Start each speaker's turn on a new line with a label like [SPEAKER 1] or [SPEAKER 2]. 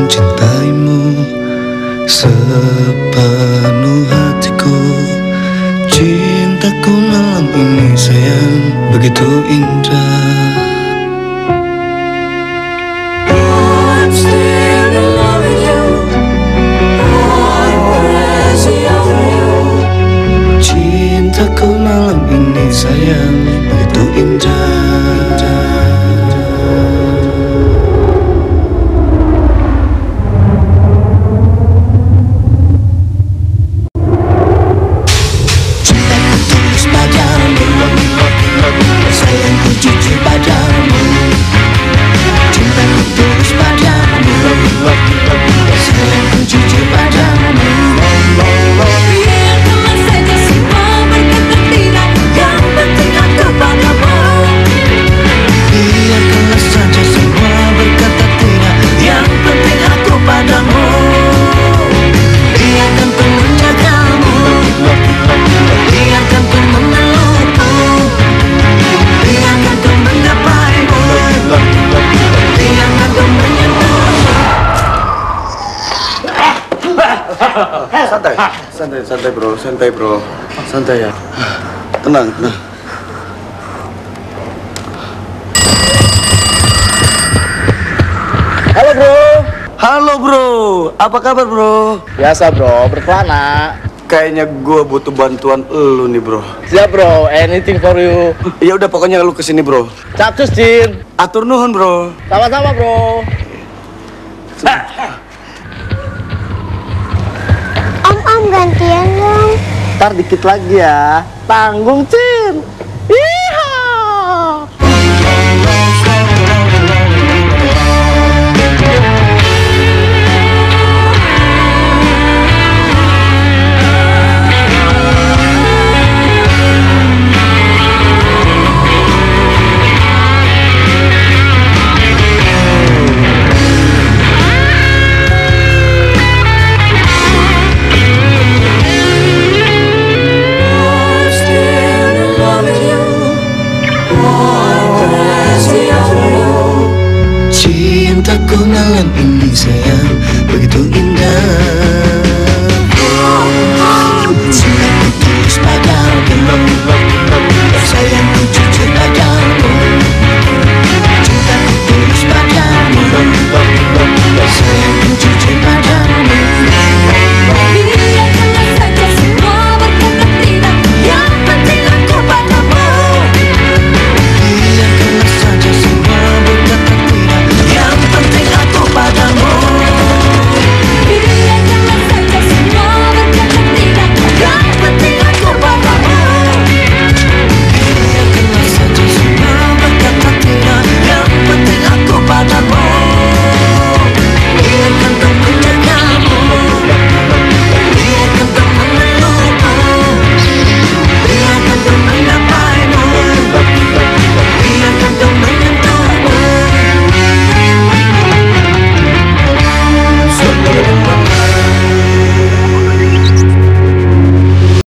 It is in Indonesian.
[SPEAKER 1] mencintaimu sepenuh hatiku. Cintaku malam ini sayang begitu indah. I'm still in love with you. I'm crazy over you. Cintaku malam ini sayang begitu indah. Sayangku jujur padamu, cintaku tulus padamu, sayangku jujur padamu.
[SPEAKER 2] Biarkanlah saja semua berkata tidak, yang penting aku padamu.
[SPEAKER 1] Biarkanlah saja semua berkata tidak, yang penting aku padamu. Biarkan ku menjagamu, biarkan ku memelukmu, biarkan ku menggapaimu, biarkan ku menyentuhmu.
[SPEAKER 3] Santai bro, santai ya. Tenang. Halo bro, apa kabar bro?
[SPEAKER 4] Biasa bro, berkelana.
[SPEAKER 3] Kayaknya gue butuh bantuan lu nih bro.
[SPEAKER 4] Siap bro, anything for you.
[SPEAKER 3] Ya udah pokoknya lu kesini bro.
[SPEAKER 4] Capcus Jin.
[SPEAKER 3] Atur nuhun bro.
[SPEAKER 4] Sama-sama bro.
[SPEAKER 5] Om gantian dong.
[SPEAKER 4] Ntar dikit lagi ya. Tanggung Cin. Iha.
[SPEAKER 2] I'm still in love with you. I'm crazy over you.
[SPEAKER 1] Cintaku malam ini sayang begitu indah.